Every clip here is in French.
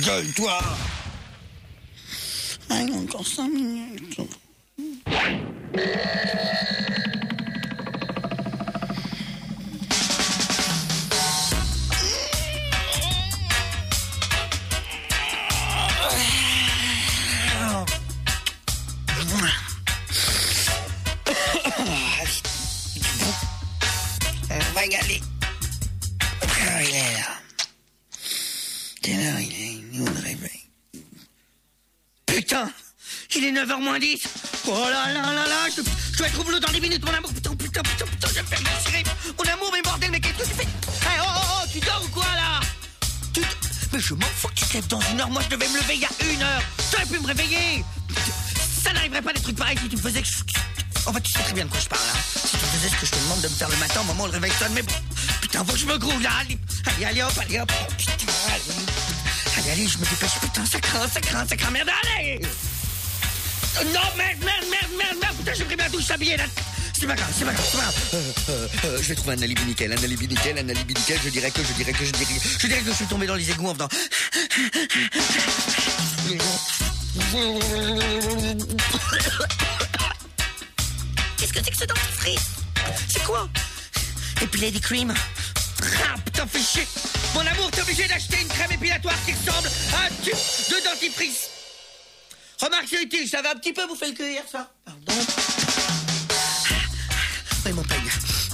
gueule, toi. Allez, encore 5 minutes. On va y aller. Ah, il est là. Quelle heure il est? Nous le réveil. Putain, il est 9h moins 10. Oh là là là là, je dois être au boulot dans 10 minutes, mon amour. Putain, je vais me faire déchirer. Mon amour, mais bordel, mais qu'est-ce que tu fais? Hey, oh, tu dors ou quoi, là? Mais je m'en fous que tu te lèves dans 1 heure. Moi, je devais me lever il y a 1 heure. Tu aurais pu me réveiller. Ça n'arriverait pas des trucs pareils si tu me faisais que En fait, tu sais très bien de quoi je parle, hein. Si tu faisais ce que je te demande de me faire le matin au moment où le réveil sonne, mais bon. Putain, faut que je me grouille, là. Allez, hop. Oh, putain, allez, je me dépêche. Putain, ça craint, merde, allez. Non, merde, putain, j'ai pris ma douche, s'habiller, là. C'est pas grave. Je vais trouver un alibi nickel, je dirais que je suis tombé dans les égouts en faisant... Qu'est-ce que c'est que ce dentifrice? C'est quoi? Epilady Cream? Ah, putain, fais chier. Mon amour, t'es obligé d'acheter une crème épilatoire qui ressemble à un tube de dentifrice. Remarque, c'est utile, ça va un petit peu bouffer le cuir, ça. Pardon. Oui, mon peigne.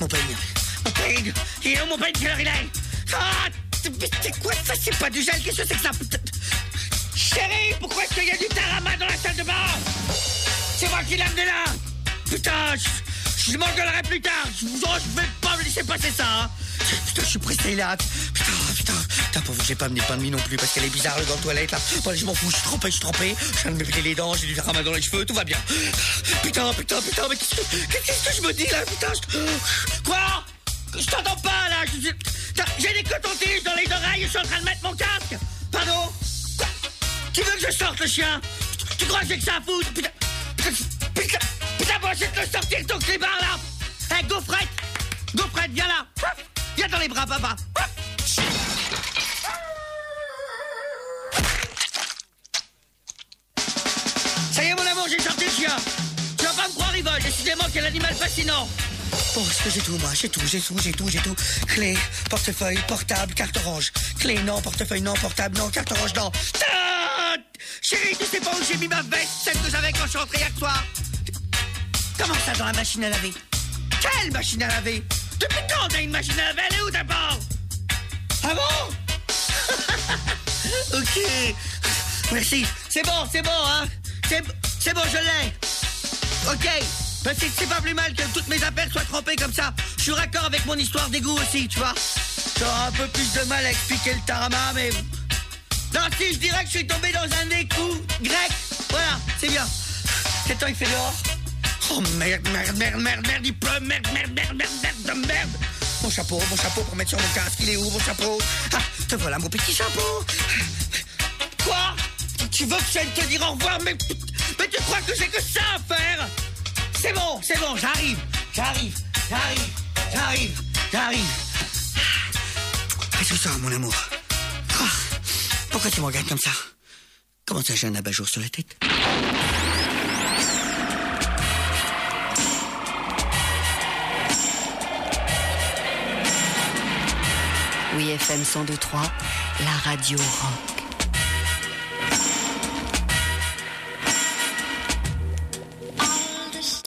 Il est où, mon peigne? Quelle heure il est? Ah, c'est quoi ça? C'est pas du gel, qu'est-ce que c'est que ça? Putain. Chérie, pourquoi est-ce qu'il y a du tarama dans la salle de bain? C'est moi qui l'ai amené là. Putain, je m'engueulerai plus tard. Je vais pas me laisser passer ça, hein. Putain, je suis pressé là. Putain, pour vous, j'ai pas amené de pain de mie non plus parce qu'elle est bizarre, le gant de toilette là. Bon, je m'en fous, je suis trempé. Je viens de me piler les dents, j'ai du tarama dans les cheveux, tout va bien. Putain, mais qu'est-ce que je me dis là? Putain, Quoi? Je t'entends pas là. J'ai des cotons-tiges dans les oreilles et je suis en train de mettre mon casque. Pardon? Quoi? Tu veux que je sorte le chien? Tu crois que j'ai que ça à foutre? Putain, moi, je vais te le sortir ton clébard là. Hé, Gaufrette, viens là. Viens dans les bras, papa. Ça y est, mon amour, j'ai sorti le chien. Tu vas pas me croire, Yvonne. Décidément, quel animal fascinant. Bon, est-ce que j'ai tout, moi? J'ai tout. Clé, portefeuille, portable, carte orange. Clé, non, portefeuille, non, portable, non, carte orange, non. Chérie, tu sais pas où j'ai mis ma veste, celle que j'avais quand je suis rentré hier soir? Comment ça, dans la machine à laver? Quelle machine à laver? Depuis quand t'as une machine à laver? Elle est où d'abord? Ah bon? Ok. Merci. C'est bon, hein? C'est bon, je l'ai. Ok. Ben c'est pas plus mal que toutes mes affaires soient trempées comme ça. Je suis raccord avec mon histoire d'égout aussi, tu vois. J'aurai un peu plus de mal à expliquer le tarama, mais... Non, si, je dirais que je suis tombé dans un égout grec. Voilà, c'est bien. Quel temps il fait dehors? Oh merde, il pleut, merde. Mon chapeau pour mettre sur mon casque, il est où mon chapeau? Ah, te voilà mon petit chapeau. Quoi? Tu veux que je vienne te dire au revoir, mais tu crois que j'ai que ça à faire? C'est bon, j'arrive. Qu'est-ce que ça, mon amour? Oh, pourquoi tu me regardes comme ça? Comment ça, j'ai un abat-jour sur la tête? Oui, FM 102.3, la radio rock.